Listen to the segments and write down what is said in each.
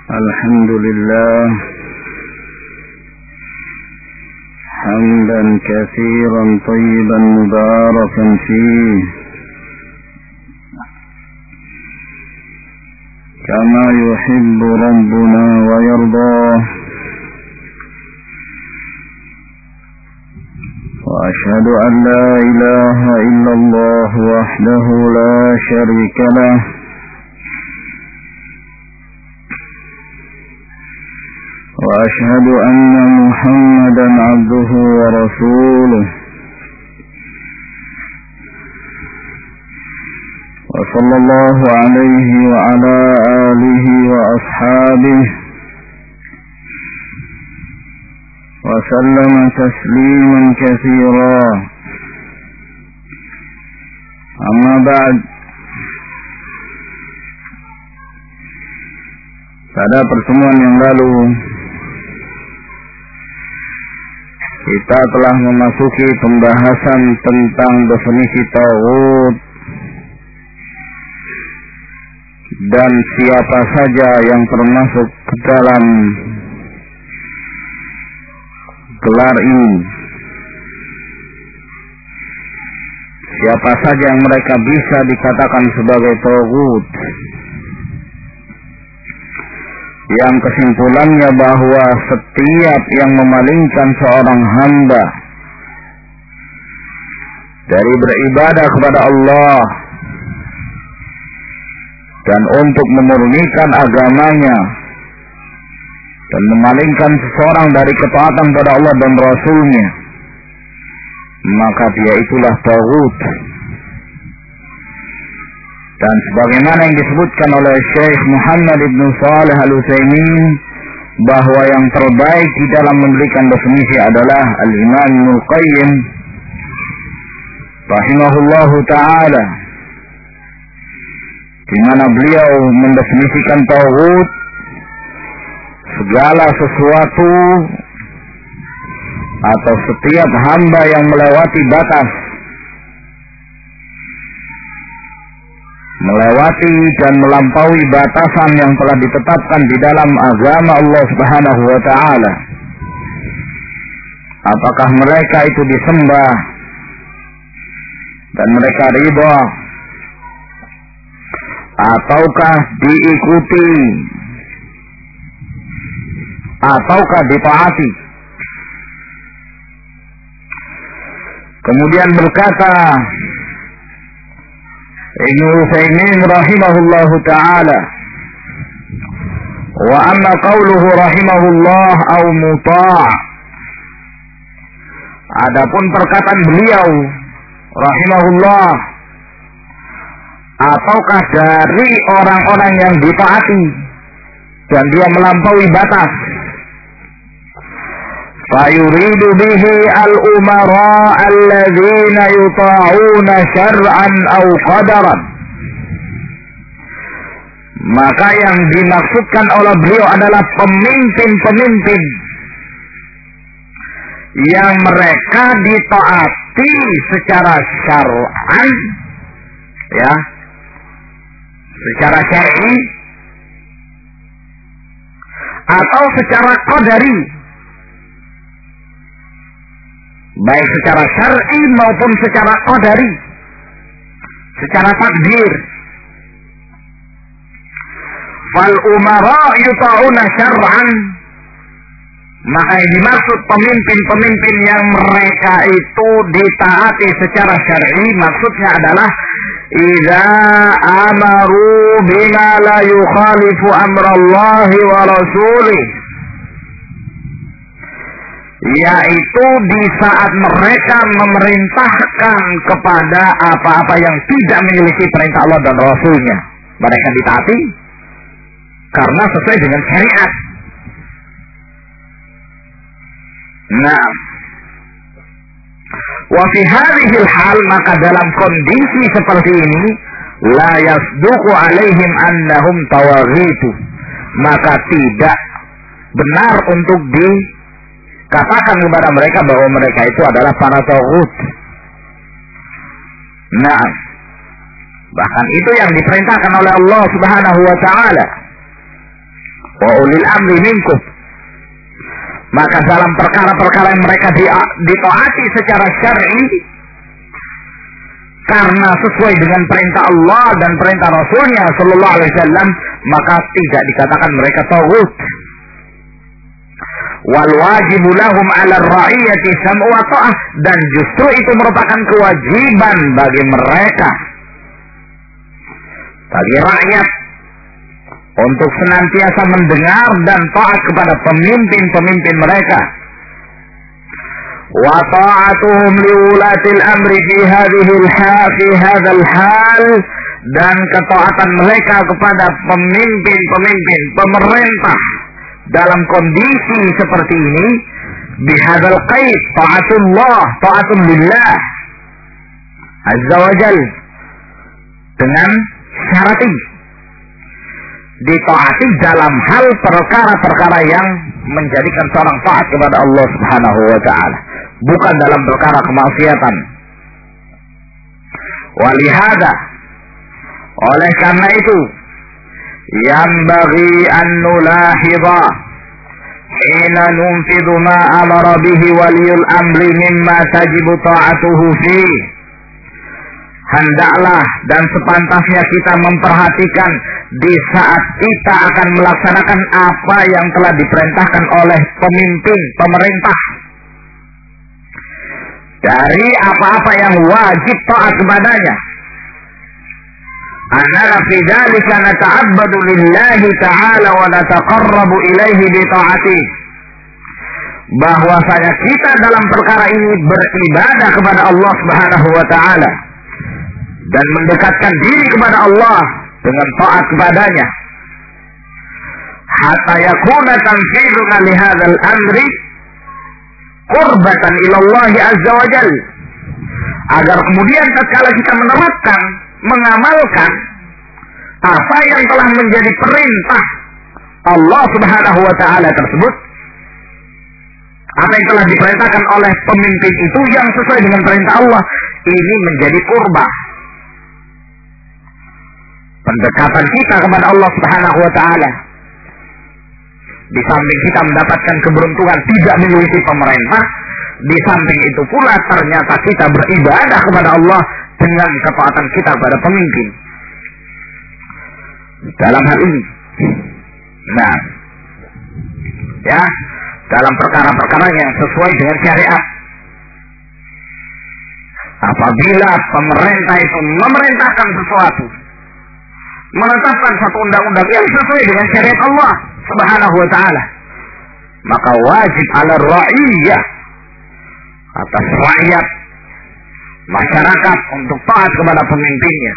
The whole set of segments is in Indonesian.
الحمد لله حمدا كثيرا طيبا مباركا فيه كما يحب ربنا ويرضاه، وأشهد أن لا إله إلا الله وحده لا شريك له، وأشهد أن محمدا عبده ورسوله، وصلى الله عليه وعلى آله وأصحابه وسلم تسليما كثيرا. أما بعد، pada pertemuan yang lalu kita telah memasuki pembahasan tentang definisi taghut dan siapa saja yang termasuk ke dalam gelar ini. Siapa saja yang mereka bisa dikatakan sebagai taghut, yang kesimpulannya bahwa setiap yang memalingkan seorang hamba dari beribadah kepada Allah dan untuk memurnikan agamanya dan memalingkan seseorang dari ketaatan pada Allah dan Rasul-Nya, maka dia itulah taghut. Dan sebagaimana yang disebutkan oleh Syekh Muhammad ibn Shalih Al-Utsaimin, bahwa yang terbaik di dalam memberikan definisi adalah Al-Imam Ibnul Qayyim rahimahullahu ta'ala, di mana beliau mendefinisikan taghut segala sesuatu atau setiap hamba yang melewati batas, melewati dan melampaui batasan yang telah ditetapkan di dalam agama Allah Subhanahu wa ta'ala. Apakah mereka itu disembah dan mereka ridha, ataukah diikuti, ataukah ditaati. Kemudian berkata Ibnu Utsaimin rahimahullahu ta'ala, wa amma qawluhu rahimahullah au muta', adapun perkataan beliau rahimahullah, ataukah dari orang-orang yang ditaati dan dia melampaui batas, fayuridu bihi al-umara alladzina yuta'una syar'an aw qadaran, maka yang dimaksudkan oleh beliau adalah pemimpin-pemimpin yang mereka ditaati secara syar'an, ya, secara syar'i, atau secara qadari, baik secara syar'i maupun secara qadari, secara takdir. Fal umara yuta'una syar'an, maka yang dimaksud pemimpin-pemimpin yang mereka itu ditaati secara syar'i, maksudnya adalah idza amaru bima la yukhalifu amrallahi wa rasulih, yaitu di saat mereka memerintahkan kepada apa-apa yang tidak memiliki perintah Allah dan Rasul-Nya, mereka ditaati karena sesuai dengan syariat. Nah, wa fi hadhil hal, maka dalam kondisi seperti ini, la yasduqu alaihim annahum tawaghitu, maka tidak benar untuk dikatakan kepada mereka bahwa mereka itu adalah para taghut. Nah, bahkan itu yang diperintahkan oleh Allah Subhanahu wa ta'ala. wa ulil amri minkum. Maka dalam perkara-perkara yang mereka ditaati secara syar'i karena sesuai dengan perintah Allah dan perintah Rasulnya sallallahu alaihi wasallam, maka tidak dikatakan mereka taghut. Wal wajibu lahum 'ala ar-ra'iyati sam'u wa ta'ah, dan justru itu merupakan kewajiban bagi mereka, bagi rakyat, untuk senantiasa mendengar dan taat kepada pemimpin-pemimpin mereka. Wa ta'atuhum liulatil amri fi hadzal hal, dan ketaatan mereka kepada pemimpin-pemimpin pemerintah dalam kondisi seperti ini, bihadzal qaid, ta'atullah, ta'atul lillah azza wa jalla, dengan syarat ini ditaati dalam hal perkara-perkara yang menjadikan seorang taat kepada Allah Subhanahu wa taala, bukan dalam perkara kemaksiatan. Walihada, oleh karena itu, yanbaghi an nulahidha hina nunfidhu ma amara bihi waliyul amri mimma tajibu ta'atuhu fi. Hendaklah dan sepantasnya kita memperhatikan di saat kita akan melaksanakan apa yang telah diperintahkan oleh pemimpin pemerintah, dari apa-apa yang wajib taat kepadanya. Anna fi dzalika nata'abbadu lillahi ta'ala wa nataqarrabu ilaihi bi ta'atihi. Bahwasanya kita dalam perkara ini beribadah kepada Allah Subhanahu wa taala dan mendekatkan diri kepada Allah dengan taat kepadanya, hatta yakuna tanfiduna li hadzal amri qurbatan ila Allah azza wa jalla, agar kemudian tatkala kita menerapkan, mengamalkan apa yang telah menjadi perintah Allah Subhanahu wa taala tersebut, apa yang telah diperintahkan oleh pemimpin itu yang sesuai dengan perintah Allah, ini menjadi qurbah, pendekatan kita kepada Allah Subhanahu wa taala. Di samping kita mendapatkan keberuntungan tidak memiliki pemerintah, di samping itu pula ternyata kita beribadah kepada Allah dengan ketaatan kita kepada pemimpin dalam hal ini. Nah, ya, dalam perkara-perkara yang sesuai dengan syariat. Apabila pemerintah itu memerintahkan sesuatu, menetapkan satu undang-undang yang sesuai dengan syariat Allah Subhanahu wa taala, maka wajib 'ala ra'iyah, atas rakyat masyarakat, untuk taat kepada pemimpinnya.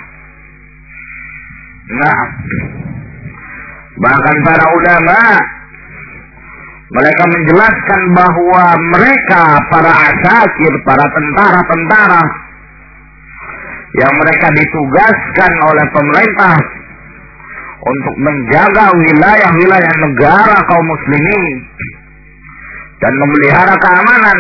Nah, bahkan para ulama mereka menjelaskan bahwa mereka, para asakir, para tentara-tentara yang mereka ditugaskan oleh pemerintah untuk menjaga wilayah-wilayah negara kaum muslimin dan memelihara keamanan,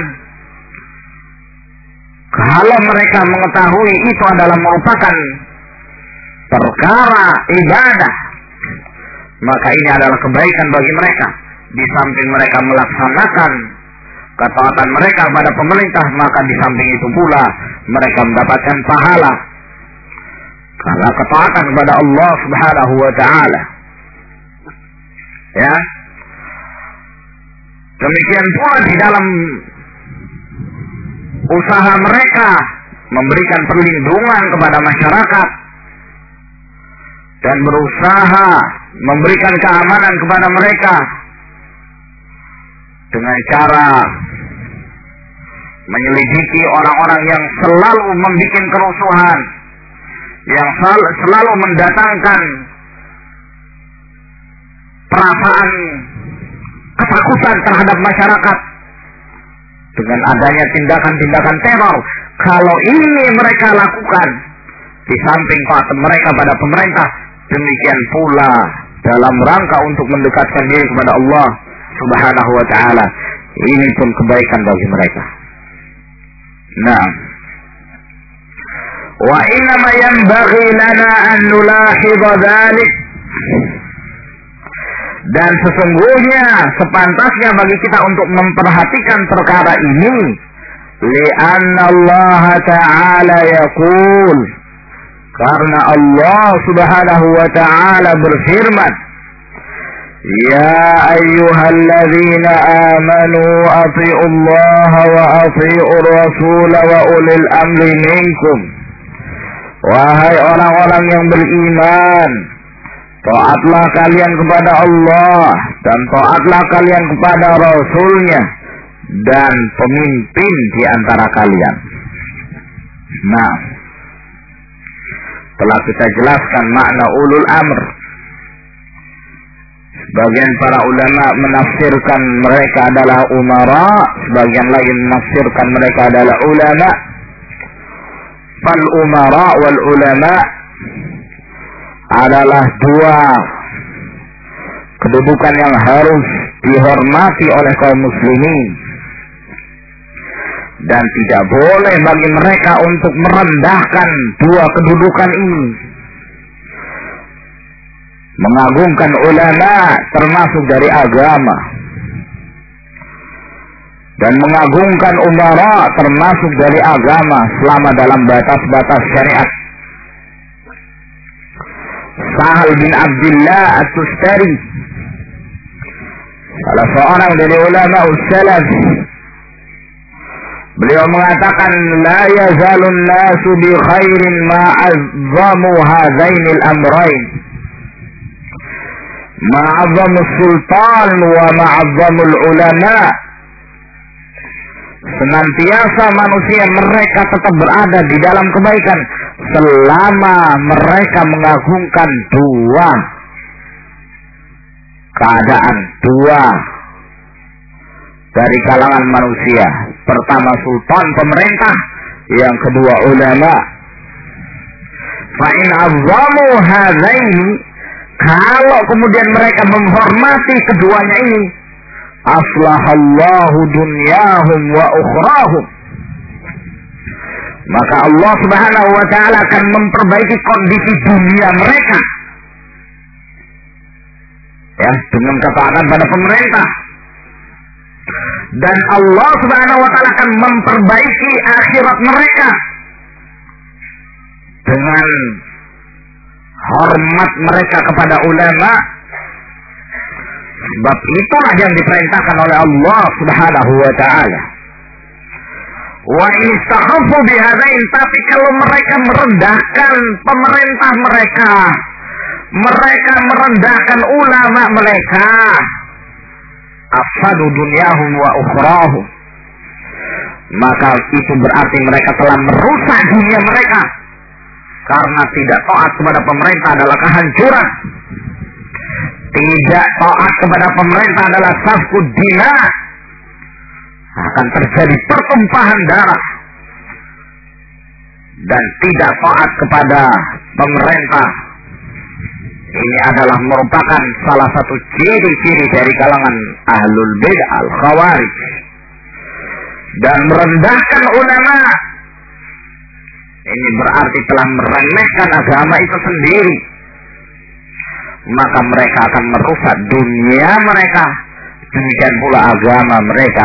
kalau mereka mengetahui itu adalah merupakan perkara ibadah, maka ini adalah kebaikan bagi mereka. Di samping mereka melaksanakan ketaatan mereka pada pemerintah, maka di samping itu pula mereka mendapatkan pahala karena ketaatan kepada Allah Subhanahu wa taala. Ya. Demikian pula di dalam usaha mereka memberikan perlindungan kepada masyarakat dan berusaha memberikan keamanan kepada mereka dengan cara menyelidiki orang-orang yang selalu membuat kerusuhan, yang selalu mendatangkan perasaan ketakutan terhadap masyarakat dengan adanya tindakan-tindakan teror. Kalau ini mereka lakukan di samping taat mereka pada pemerintah, demikian pula dalam rangka untuk mendekatkan diri kepada Allah Subhanahu wa taala, ini pun kebaikan bagi mereka. Nah, wa inna ma yanbaghi lana an nulahidha dhalik, Dan sesungguhnya sepantasnya bagi kita untuk memperhatikan perkara ini, li'anna Allah Ta'ala yaqul, karena Allah Subhanahu wa Ta'ala berfirman, ya ayyuhalladzina amanu athi'u Allah wa athi'u Rasul wa ulil amri minkum. Wahai orang-orang yang beriman, taatlah kalian kepada Allah dan taatlah kalian kepada Rasulnya dan pemimpin di antara kalian. Nah, telah kita jelaskan makna ulul amr. Sebagian para ulama menafsirkan mereka adalah umara, sebagian lain menafsirkan mereka adalah ulama. Fal umara wal ulama adalah dua kedudukan yang harus dihormati oleh kaum muslimin, dan tidak boleh bagi mereka untuk merendahkan dua kedudukan ini. Mengagungkan ulama termasuk dari agama, dan mengagungkan umara termasuk dari agama selama dalam batas-batas syariat. Sahal bin Abdullah At-Tustari, salah seorang dari ulama salaf, beliau mengatakan, la yazalun nasu bi khairin ma azzamu hadainil amrain, ma'azzamus sultan wa ma'azzamul ulama. Senantiasa manusia mereka tetap berada di dalam kebaikan selama mereka mengagungkan dua keadaan, dua dari kalangan manusia. Pertama sultan, pemerintah, yang kedua ulama. Fa in azzamu hadaini, kalau kemudian mereka menghormati keduanya ini, aslahallahu dunyahum wa ukhrahum, maka Allah Subhanahu wa Ta'ala akan memperbaiki kondisi dunia mereka, ya, dengan ketaatan pada pemerintah, dan Allah Subhanahu wa Ta'ala akan memperbaiki akhirat mereka dengan hormat mereka kepada ulama. Sebab itulah yang diperintahkan oleh Allah Subhanahu wa Ta'ala. Wa istahaffu bihadain, tapi kalau mereka merendahkan pemerintah mereka, mereka merendahkan ulama mereka, afsadu dunyahum wa ukhrahum, maka itu berarti mereka telah merusak dunia mereka, karena tidak taat kepada pemerintah adalah kehancuran. Tidak taat kepada pemerintah adalah safkud dina, akan terjadi pertumpahan darah. Dan tidak taat kepada pemerintah ini adalah merupakan salah satu ciri-ciri dari kalangan ahlul bid'ah al-khawarij. Dan merendahkan ulama ini berarti telah meremehkan agama itu sendiri, maka mereka akan merusak dunia mereka, demikian pula agama mereka.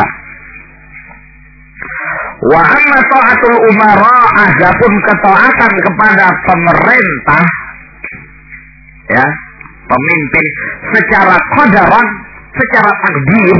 Wa amma ta'atul umara, adapun ketaatan kepada pemerintah, ya, pemimpin secara qadaran, secara takdir,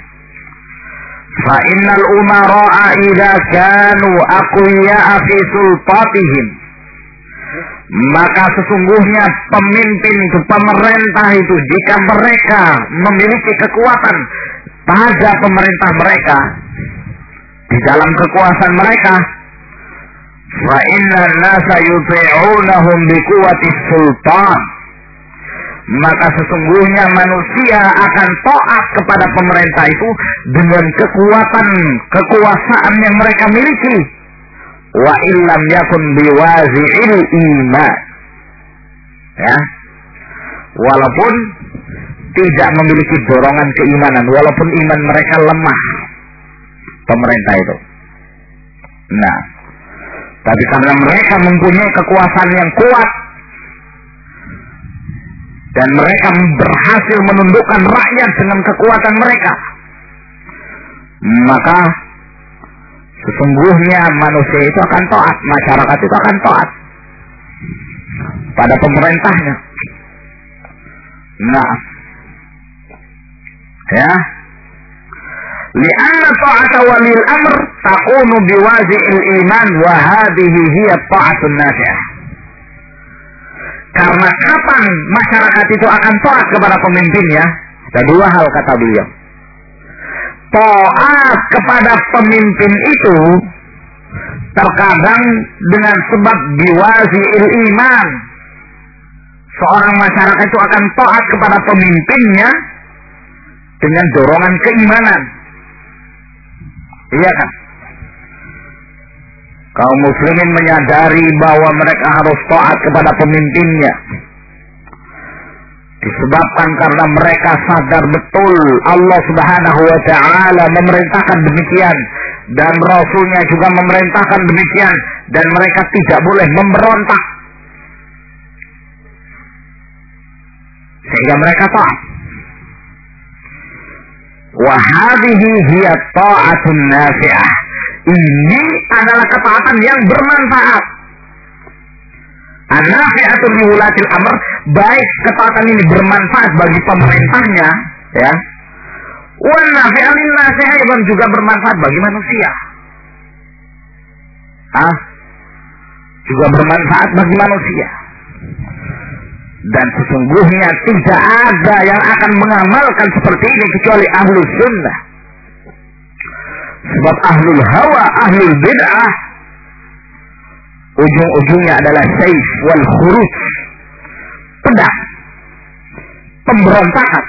fa innal umara'a idza kanu aqwiya'a fi sultatihim, maka sesungguhnya pemimpin itu, pemerintah itu, jika mereka memiliki kekuatan pada pemerintah mereka, di dalam kekuasaan mereka, fa innan nasa yuti'unahum bi quwwati sultan, maka sesungguhnya manusia akan taat kepada pemerintah itu dengan kekuasaan yang mereka miliki. Wa illam yakun biwazi'il iman, ya, walaupun tidak memiliki dorongan keimanan, walaupun iman mereka lemah, pemerintah itu. Nah, tapi karena mereka mempunyai kekuasaan yang kuat, dan mereka berhasil menundukkan rakyat dengan kekuatan mereka, maka sesungguhnya manusia itu akan taat, masyarakat itu akan taat pada pemerintahnya. Nah, ya, li'anna ta'ata walil amr takunu biwazi'il iman wa hadhihi hiya ta'atun nafi'ah. Karena kapan masyarakat itu akan taat kepada pemimpinnya? Ada dua hal kata beliau. Taat kepada pemimpin itu terkadang dengan sebab biwazi'il iman. Seorang masyarakat itu akan taat kepada pemimpinnya dengan dorongan keimanan. Iya kan? Kaum muslimin menyadari bahwa mereka harus taat kepada pemimpinnya. Disebabkan karena mereka sadar betul Allah Subhanahu wa ta'ala memerintahkan demikian, dan Rasulnya juga memerintahkan demikian, dan mereka tidak boleh memberontak. Sehingga mereka taat. Wa hadhihi hiya ta'atun nafi'ah. Ini adalah ketaatan yang bermanfaat. An-nafi'atun liwulatil amr, baik ketaatan ini bermanfaat bagi pemerintahnya, ya. Wa nafi'atin nasiha, dan juga bermanfaat bagi manusia. Juga bermanfaat bagi manusia. Dan sesungguhnya tidak ada yang akan mengamalkan seperti ini kecuali ahlus sunnah. Sebab ahlul hawa, ahlul bid'ah, ujung-ujungnya adalah saif wal khuruj, pedang, pemberontakan.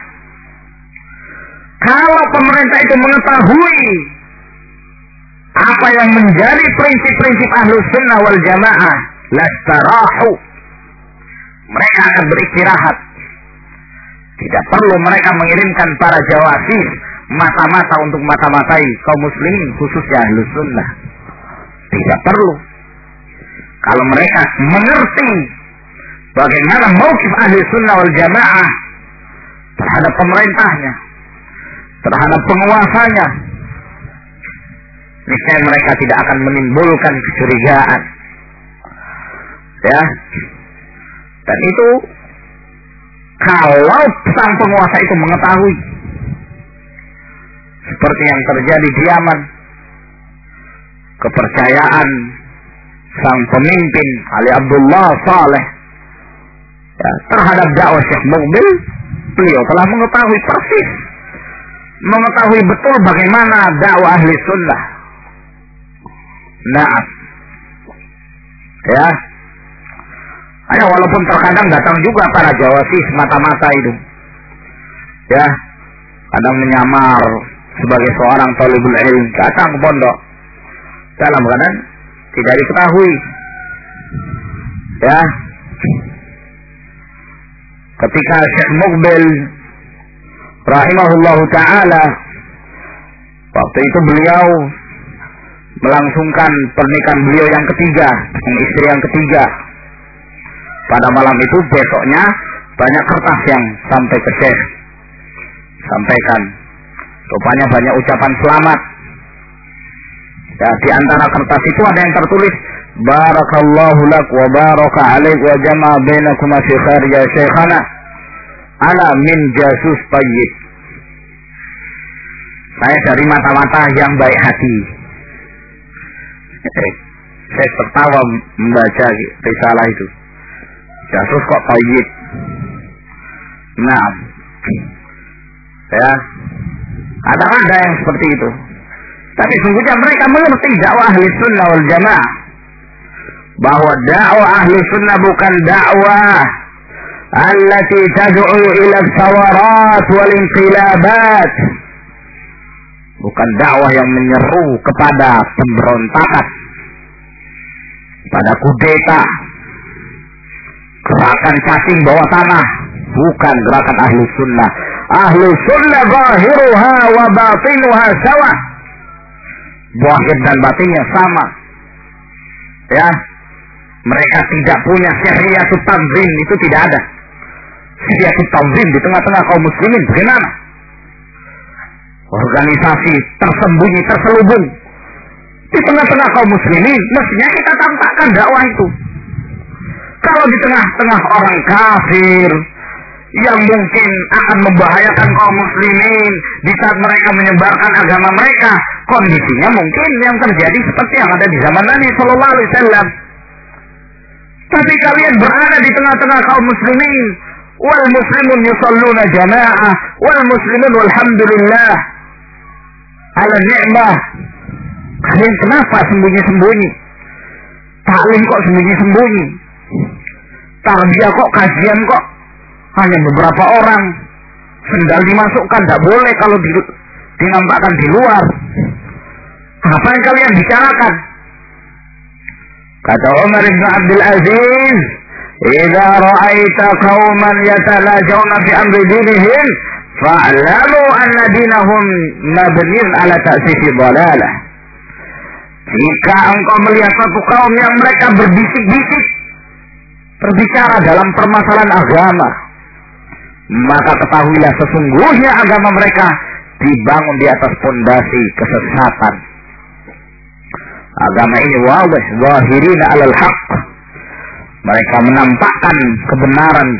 Kalau pemerintah itu mengetahui apa yang menjadi prinsip-prinsip ahlus sunnah wal jamaah, lastarahu, mereka akan beristirahat. Tidak perlu mereka mengirimkan para jawasis, mata-mata untuk mata-matai kaum muslimin, khususnya ahlus sunnah. Tidak perlu. Kalau mereka mengerti bagaimana mauqif ahli sunnah wal jamaah terhadap pemerintahnya, terhadap penguasanya, niscaya mereka tidak akan menimbulkan kecurigaan. Ya. Dan itu kalau sang penguasa itu mengetahui, seperti yang terjadi di Yaman, kepercayaan sang pemimpin Ali Abdullah Saleh, ya, terhadap dakwah Syekh Muqbil, beliau telah mengetahui persis, mengetahui betul bagaimana dakwah ahli sunnah. Nah, ya, walaupun terkadang datang juga para jawasis mata-mata itu, ya, kadang menyamar sebagai seorang talibul ilm, datang ke pondok dalam keadaan tidak diketahui, ya. Ketika Syekh Muqbil rahimahullahu ta'ala, waktu itu beliau melangsungkan pernikahan beliau yang ketiga, istri yang ketiga. Pada malam itu, besoknya banyak kertas yang sampai ke Syekh, sampaikan. Rupanya banyak ucapan selamat. Ya, di antara kertas itu ada yang tertulis, Barakallahu lak wa baraka alaik wa jama'a bainakuma fi khair ya syekhana. Ana min jasus tayyib. Saya dari mata-mata yang baik hati. Saya tertawa membaca risalah itu. Jasus kok tayyib. Nah, ya, ada yang seperti itu. Tapi sungguhnya mereka mengerti dakwah ahli sunnah wal jamaah, bahwa dakwah ahli sunnah bukan dakwah allati tad'u ila sawarat wal inqilabat, bukan dakwah yang menyeru kepada pemberontakan, pada kudeta, gerakan cacing bawah tanah. Bukan gerakan ahli sunnah. Ahli sunnah zahiruha wa batinuha sawa, zahir dan batinnya sama. Ya, mereka tidak punya syariat tanzim, itu tidak ada. Syiatul Tanzim di tengah-tengah kaum muslimin bagaimana? Organisasi tersembunyi, terselubung di tengah-tengah kaum muslimin. Mestinya kita tampakkan dakwah itu. Kalau di tengah-tengah orang kafir yang mungkin akan membahayakan kaum muslimin di saat mereka menyebarkan agama mereka, kondisinya mungkin yang terjadi seperti yang ada di zaman Nabi Sallallahu Alaihi Wasallam. Tapi kalian berada di tengah-tengah kaum muslimin, wal muslimun yusalluna jamaah, wal muslimun walhamdulillah ala ni'mah. Kalian kenapa sembunyi-sembunyi? Taklim kok sembunyi-sembunyi? Tarbiyah kok, kajian kok hanya beberapa orang? Sendal dimasukkan, tidak boleh kalau dinampakkan di luar. Apa yang kalian bicarakan? Kata Umar bin Abdul Aziz, "Idza ra'aita qauman yatalajawna fi amri dinihim, fa'lamu anna dinahum mabniun ala ta'sifi dhalalah." Jika engkau melihat satu kaum yang mereka berbisik-bisik, berbicara dalam permasalahan agama, maka ketahuilah sesungguhnya agama mereka dibangun di atas fondasi kesesatan. Agama ini wadih, zahirina alal haq. Mereka menampakkan kebenaran.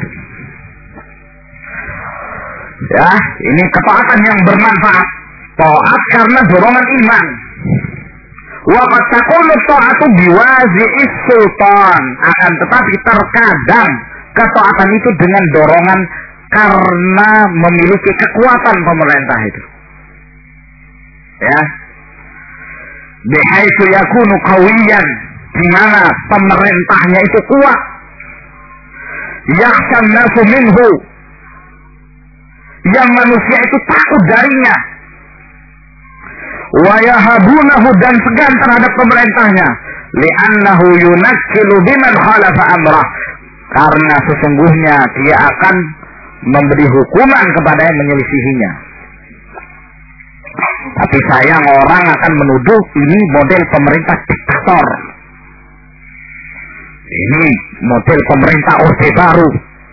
Ya, ini ketaatan yang bermanfaat. Taat karena dorongan iman. Wa qad takunu ta'atu biwazi'is sultan. Akan tetapi terkadang ketaatan itu dengan dorongan karena memiliki kekuatan pemerintah itu. Ya. Bihaitsu yakunu qawiyan, di mana pemerintahnya itu kuat. Yakhshan nasu minhu, yang manusia itu takut darinya. Wa yahabunahu, dan segan terhadap pemerintahnya. Li'annahu yunakkilu biman khalafa amrah, karena sesungguhnya dia akan memberi hukuman kepada yang menyelisihinya. Tapi sayang orang akan menuduh ini model pemerintah diktator. Ini model pemerintah Orde Baru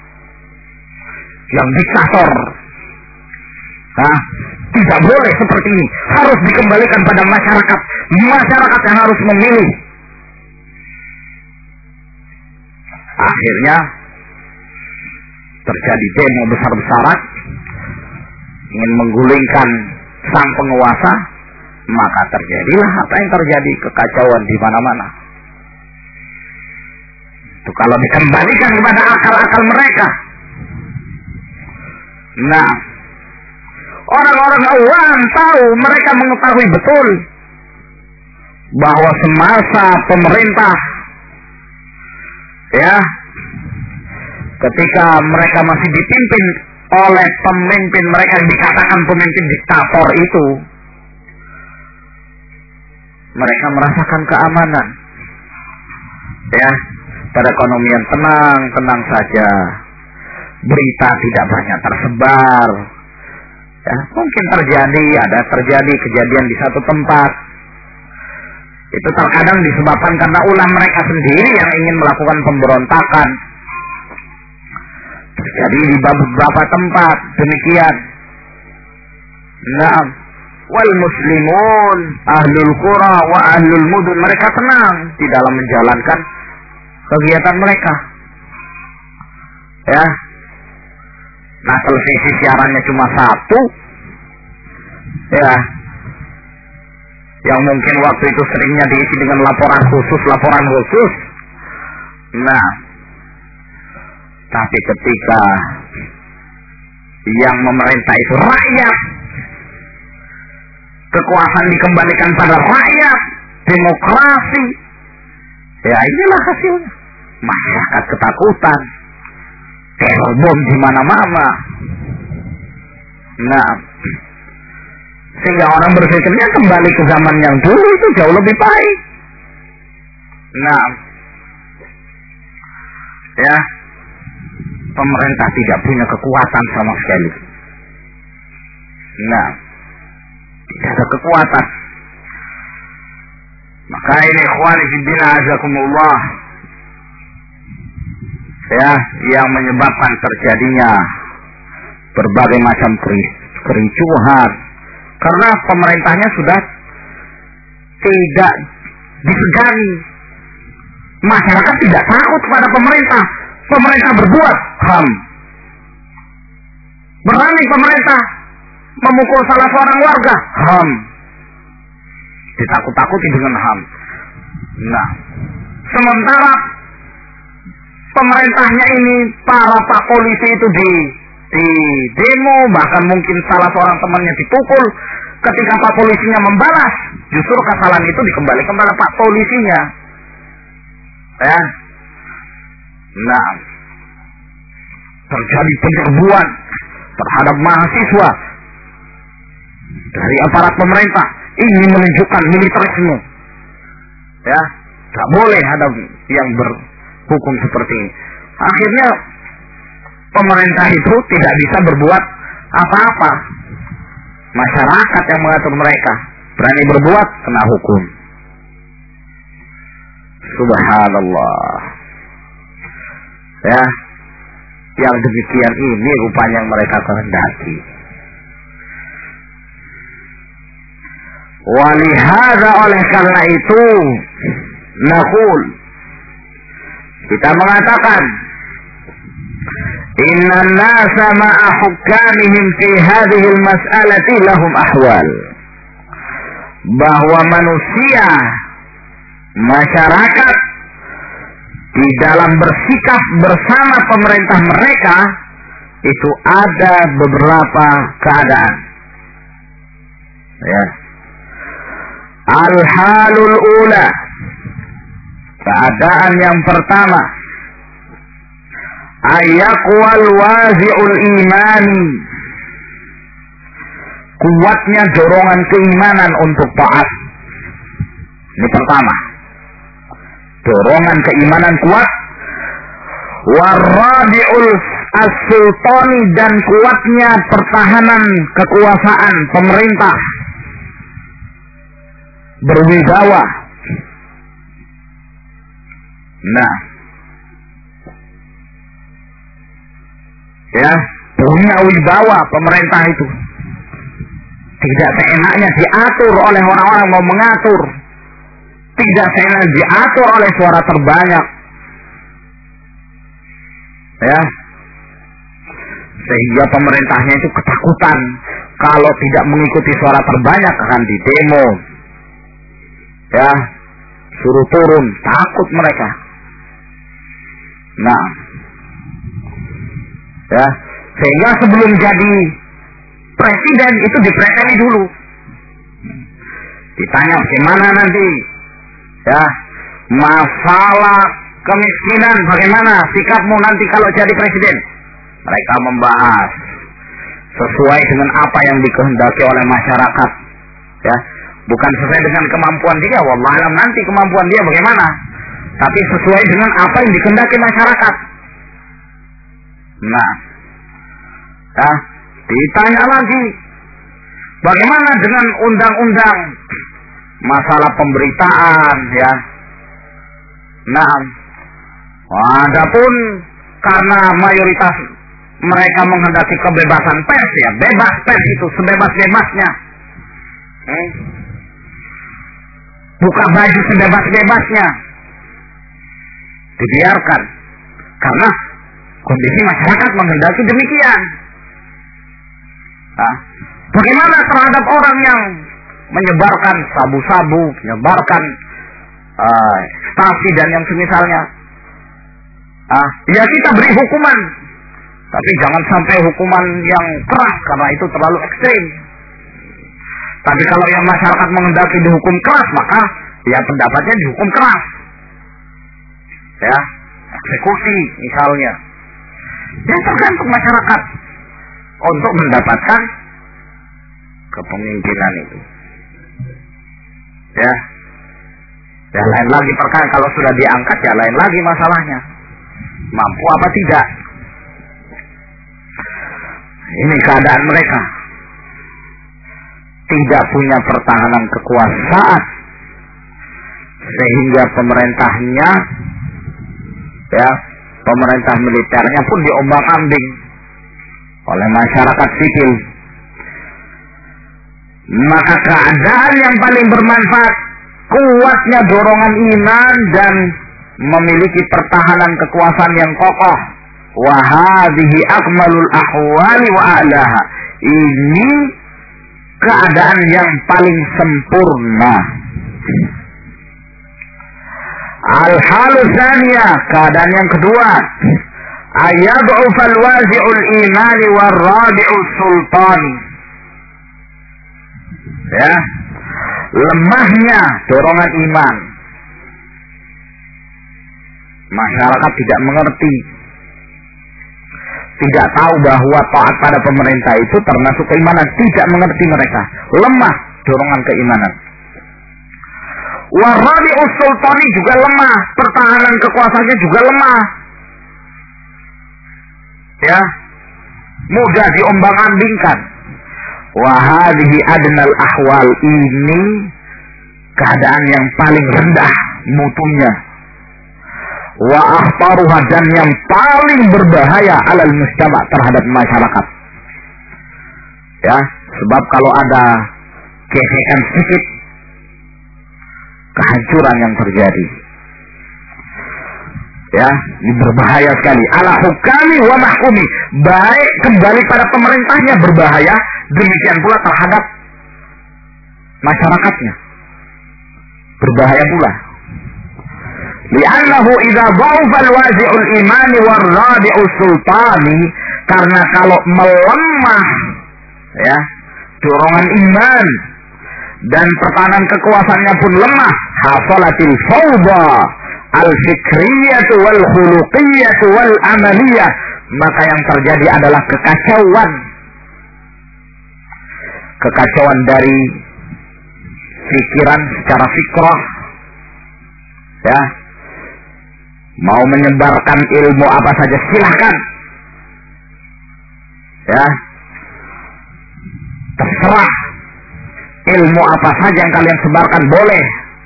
yang diktator. Nah, tidak boleh seperti ini. Harus dikembalikan pada masyarakat. Masyarakat yang harus memilih. Akhirnya terjadi demo besar-besaran, ingin menggulingkan sang penguasa, maka terjadilah apa yang terjadi, kekacauan di mana-mana. Itu kalau dikembalikan kepada akal-akal mereka. Nah, orang-orang awam tahu, mereka mengetahui betul bahwa semasa pemerintah, ya, ketika mereka masih dipimpin oleh pemimpin mereka yang dikatakan pemimpin diktator itu, mereka merasakan keamanan, ya, perekonomian tenang saja, berita tidak banyak tersebar, ya, mungkin ada terjadi kejadian di satu tempat, itu terkadang disebabkan karena ulah mereka sendiri yang ingin melakukan pemberontakan. Jadi di beberapa tempat demikian. Nah, wal muslimun ahlul qura wa ahlul mudun, mereka tenang di dalam menjalankan kegiatan mereka. Ya. Nah, televisi siarannya cuma satu. Ya. Yang mungkin waktu itu seringnya diisi dengan laporan khusus. Nah, tapi ketika yang memerintah itu rakyat, kekuasaan dikembalikan pada rakyat, demokrasi, ya inilah hasilnya. Masyarakat ketakutan, teror bom di mana-mana. Nah, sehingga orang berpikirnya kembali ke zaman yang dulu itu jauh lebih baik. Nah, ya, pemerintah tidak punya kekuatan sama sekali. Nah, tidak ada kekuatan. Maka ini ikhwani fiddin azakumullah, ya, yang menyebabkan terjadinya berbagai macam kericuhan, karena pemerintahnya sudah tidak disegani. Masyarakat tidak takut kepada pemerintah. Pemerintah berbuat HAM. Berani pemerintah memukul salah seorang warga, HAM. Ditakut-takuti dengan HAM. Nah, sementara pemerintahnya ini, para pak polisi itu di demo, bahkan mungkin salah seorang temannya dipukul. Ketika pak polisinya membalas, justru kesalahan itu dikembalikan kepada pak polisinya. Ya. Nah, terjadi penyerbuan terhadap mahasiswa dari aparat pemerintah. Ini menunjukkan militerisme. Ya, tak boleh ada yang berhukum seperti ini. Akhirnya pemerintah itu tidak bisa berbuat apa-apa. Masyarakat yang mengatur mereka. Berani berbuat, kena hukum. Subhanallah. Ya, yang demikian ini rupanya yang mereka kehendaki. Walihada, oleh karena itu, naqul, kita mengatakan, innan nasa ma'a hukamihim fi hadhihi al-mas'alati lahum ahwal. Bahwa manusia, masyarakat, di dalam bersikap bersama pemerintah mereka, itu ada beberapa keadaan. Ya. Al-halul ula, keadaan yang pertama, ayaqwal wazi'ul imani, kuatnya dorongan keimanan untuk taat. Ini pertama, dorongan keimanan kuat. Waradi'ul as-sultani, dan kuatnya pertahanan kekuasaan pemerintah, berwibawa. Nah, ya, punya wibawa pemerintah itu. Tidak seenaknya diatur oleh orang-orang mau mengatur. Tidak seenaknya diatur oleh suara terbanyak. Ya, sehingga pemerintahnya itu ketakutan kalau tidak mengikuti suara terbanyak akan didemo. Ya, suruh turun, takut mereka. Nah, ya, sehingga sebelum jadi presiden itu dipreteli dulu. Ditanya bagaimana nanti, ya, masalah kemiskinan bagaimana sikapmu nanti kalau jadi presiden. Mereka membahas sesuai dengan apa yang dikehendaki oleh masyarakat. Ya, bukan sesuai dengan kemampuan dia, wallahualam nanti kemampuan dia bagaimana, tapi sesuai dengan apa yang dikehendaki masyarakat. Nah, ya, ditanya lagi, bagaimana dengan undang-undang masalah pemberitaan, ya. Nah, adapun karena mayoritas mereka menghendaki kebebasan pers, ya, bebas pers itu sebebas-bebasnya. Buka baju sebebas-bebasnya, dibiarkan karena kondisi masyarakat menghendaki demikian. Nah, bagaimana terhadap orang yang menyebarkan sabu-sabu, menyebarkan stasi dan yang semisalnya? Ya, kita beri hukuman, tapi jangan sampai hukuman yang keras karena itu terlalu ekstrim. Tapi kalau yang masyarakat menghendaki dihukum keras, maka ya pendapatnya dihukum keras. Ya, eksekusi misalnya. Dan tergantung masyarakat untuk mendapatkan kepemimpinan itu. Ya, ya lain lagi perkara kalau sudah diangkat, ya lain lagi masalahnya. Mampu apa tidak? Ini keadaan mereka. Tidak punya pertahanan kekuasaan, sehingga pemerintahnya, ya, pemerintah militernya pun diombang-ambing oleh masyarakat sipil. Maka keadaan yang paling bermanfaat, kuatnya dorongan iman dan memiliki pertahanan kekuasaan yang kokoh. Wa hadhihi akmalul ahwali wa a'laha. Ini keadaan yang paling sempurna. Al-halu tsaniyah, keadaan yang kedua, ayad'ufal wazi'ul imani war-rabi'us sultani. Ya, lemahnya dorongan iman. Masyarakat tidak mengerti, tidak tahu bahwa taat pada pemerintah itu termasuk keimanan. Tidak mengerti mereka, lemah dorongan keimanan. War-rabi'us sultani juga lemah, pertahanan kekuasaannya juga lemah. Ya, mudah diombang-ambingkan. Wa hadhihi adnal ahwal, ini keadaan yang paling rendah mutunya. Wa akhtaruha, dan yang paling berbahaya alal mujtama, terhadap masyarakat. Ya, sebab kalau ada gesekan sedikit, kehancuran yang terjadi. Ya, ini berbahaya sekali. Ala hukami wa mahkumi, baik kembali pada pemerintahnya berbahaya, demikian pula terhadap masyarakatnya berbahaya pula. Li'annahu idza dha'afa al-wazi'ul imani war-rabi'us sultani, karena kalau melemah ya dorongan iman dan pertahanan kekuasaannya pun lemah, hasalatil fawda al-fikriyatu wal khuluqiyatu wal amaliyah, maka yang terjadi adalah kekacauan dari pikiran secara fikrah. Ya, mau menyebarkan ilmu apa saja silahkan. Ya, terserah, ilmu apa saja yang kalian sebarkan boleh.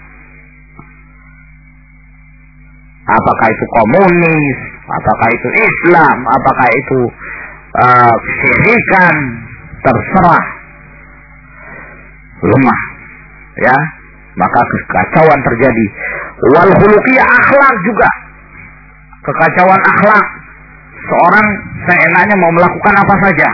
Apakah itu komunis, apakah itu Islam, apakah itu syirikan, terserah. Lemah, ya, maka kekacauan terjadi. Wal khuluqiyah, akhlak juga, kekacauan akhlak. Seorang seenaknya mau melakukan apa saja.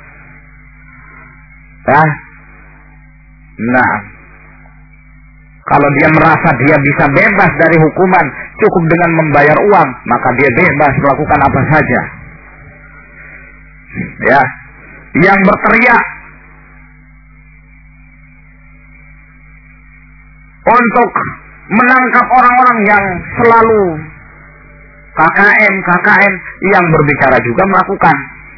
Ya, nah, kalau dia merasa dia bisa bebas dari hukuman cukup dengan membayar uang, maka dia bebas melakukan apa saja. Ya, yang berteriak untuk menangkap orang-orang yang selalu KKN, yang berbicara juga melakukan.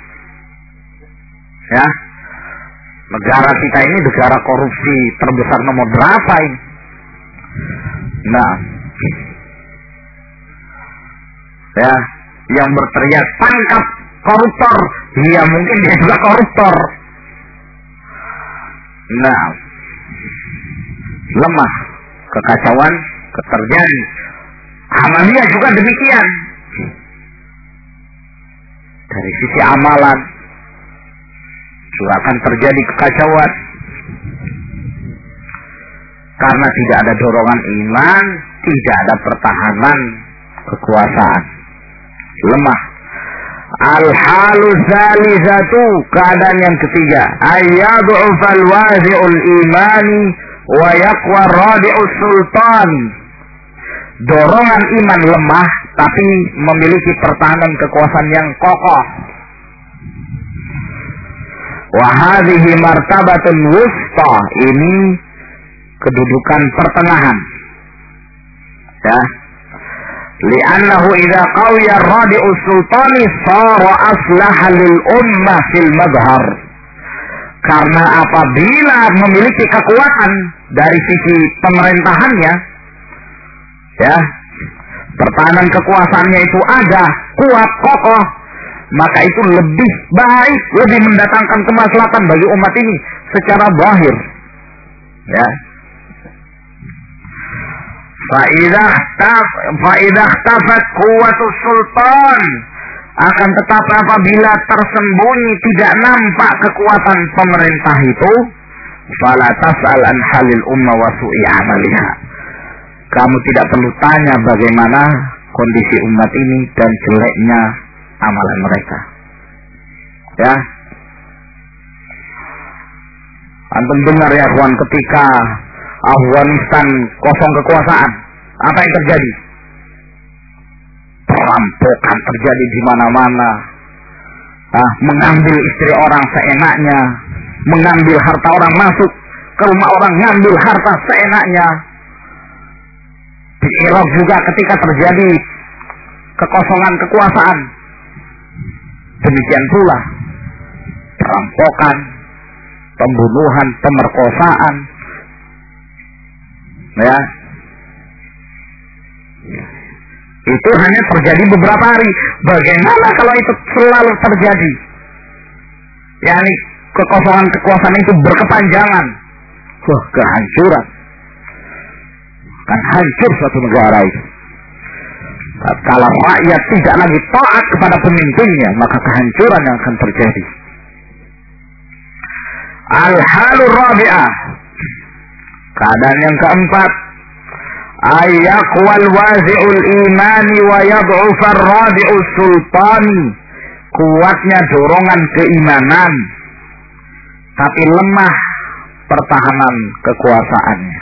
Ya, negara kita ini negara korupsi terbesar nomor berapa ini? Nah, ya, yang berteriak tangkap koruptor, dia mungkin dia juga koruptor. Nah, lemah, kekacauan terjadi. Amaliyah juga demikian. Dari sisi amalan juga akan terjadi kekacauan. Karena tidak ada dorongan iman, tidak ada pertahanan kekuasaan. Lemah. Al-halu dzalisatu, keadaan yang ketiga, ayyad'ufal wazi'ul imani wa yaqwa rabi'us sultani. Dorongan iman lemah, tapi memiliki pertahanan kekuasaan yang kokoh. Wa hadhihi martabatun wusta, ini kedudukan pertengahan. Ya. Li'annahu idza qawiya ar-radi'us sultani sara aslaha lil ummah fil madhar. Karena apabila memiliki kekuatan dari sisi pemerintahannya, ya, pertahanan kekuasaannya itu ada, kuat, kokoh, maka itu lebih baik, lebih mendatangkan kemaslahatan bagi umat ini secara zahir. Ya. Faidah tafat kuwatus sultan, akan tetapi apabila tersembunyi tidak nampak kekuatan pemerintah itu, fala tas'al an halil umma wa su'i amaliha, kamu tidak perlu tanya bagaimana kondisi umat ini dan jeleknya amalan mereka. Ya, antum dengar ya kawan, ketika Afghanistan kosong kekuasaan, apa yang terjadi? Perampokan terjadi di mana-mana. Mengambil istri orang seenaknya, mengambil harta orang, masuk ke rumah orang, ngambil harta seenaknya. Di Irak juga ketika terjadi kekosongan kekuasaan, demikian pula perampokan, pembunuhan, pemerkosaan, ya, itu hanya terjadi beberapa hari. Bagaimana kalau itu selalu terjadi? Yani kekosongan kekuasaan itu berkepanjangan, wah, kehancuran, kan hancur suatu negara itu. Kalau rakyat tidak lagi taat kepada pemimpinnya, maka kehancuran yang akan terjadi. Al-halur rabi'ah, keadaan yang keempat, ayyaqwal wazi'ul imani wa yad'ufar radi'us sultani, kuatnya dorongan keimanan tapi lemah pertahanan kekuasaannya.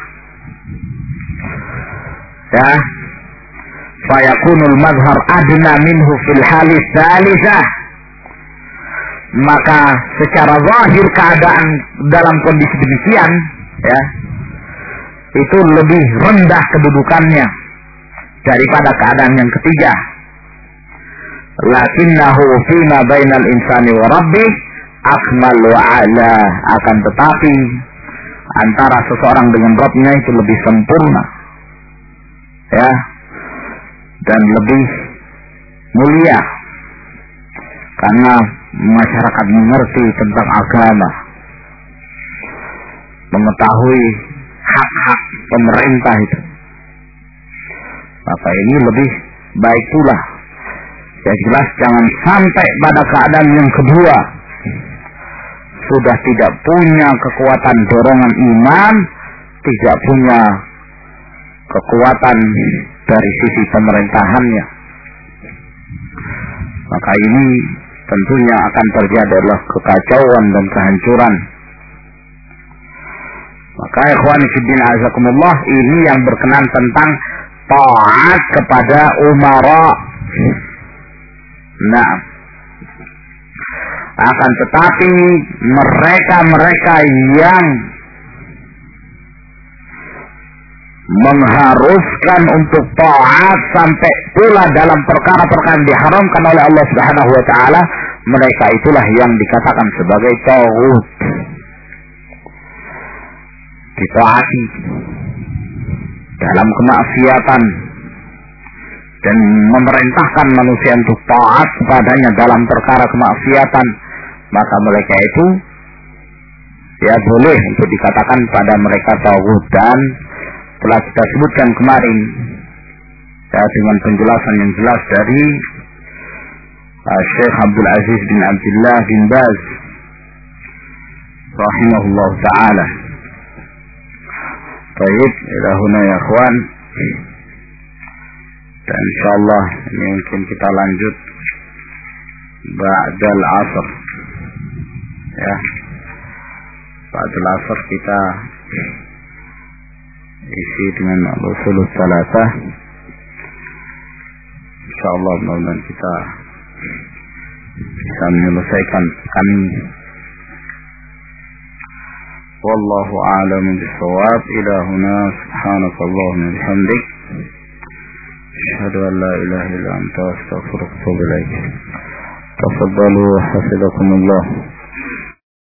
Ya, fayakunul mazhar adna minhu fil halis thalithah, maka secara zahir keadaan dalam kondisi demikian, ya, itu lebih rendah kedudukannya daripada keadaan yang ketiga. Lakinnahu fima bainal insani wa rabbih akmal wa a'la, akan tetapi antara seseorang dengan Rabbnya itu lebih sempurna, ya, dan lebih mulia, karena masyarakat mengerti tentang agama, mengetahui hak-hak pemerintah itu, maka ini lebih baik pula. Ya jelas jangan sampai pada keadaan yang kedua, sudah tidak punya kekuatan dorongan iman, tidak punya kekuatan dari sisi pemerintahannya, maka ini tentunya akan terjadi adalah kekacauan dan kehancuran. Maka ikhwan fillah azakumullah, ini yang berkenan tentang taat kepada umara. Nah, akan tetapi mereka-mereka yang mengharuskan untuk taat sampai pula dalam perkara-perkara yang diharamkan oleh Allah Subhanahu wa taala, mereka itulah yang dikatakan sebagai taghut. Ditaati dalam kemaksiatan dan memerintahkan manusia untuk taat kepadanya dalam perkara kemaksiatan, maka mereka itu ya boleh untuk dikatakan pada mereka taghut. Dan telah kita sebutkan kemarin ya, dengan penjelasan yang jelas dari Syekh Abdul Aziz bin Abdullah bin Baz rahimahullah ta'ala. Baik, ila huna ya ikhwan, dan insyaallah ini mungkin kita lanjut ba'dal asr, ya, ba'dal asr kita isi dengan al-usul tsalatah. Insyaallah mudah-mudahan kita bisa menyelesaikan kami. Wallahu a'lam bis-shawab. Ila huna subhanakallahumma wa bihamdik, asyhadu an la ilaha illa anta astaghfiruka wa atubu ilaik. Tafaddalu hafizakumullah.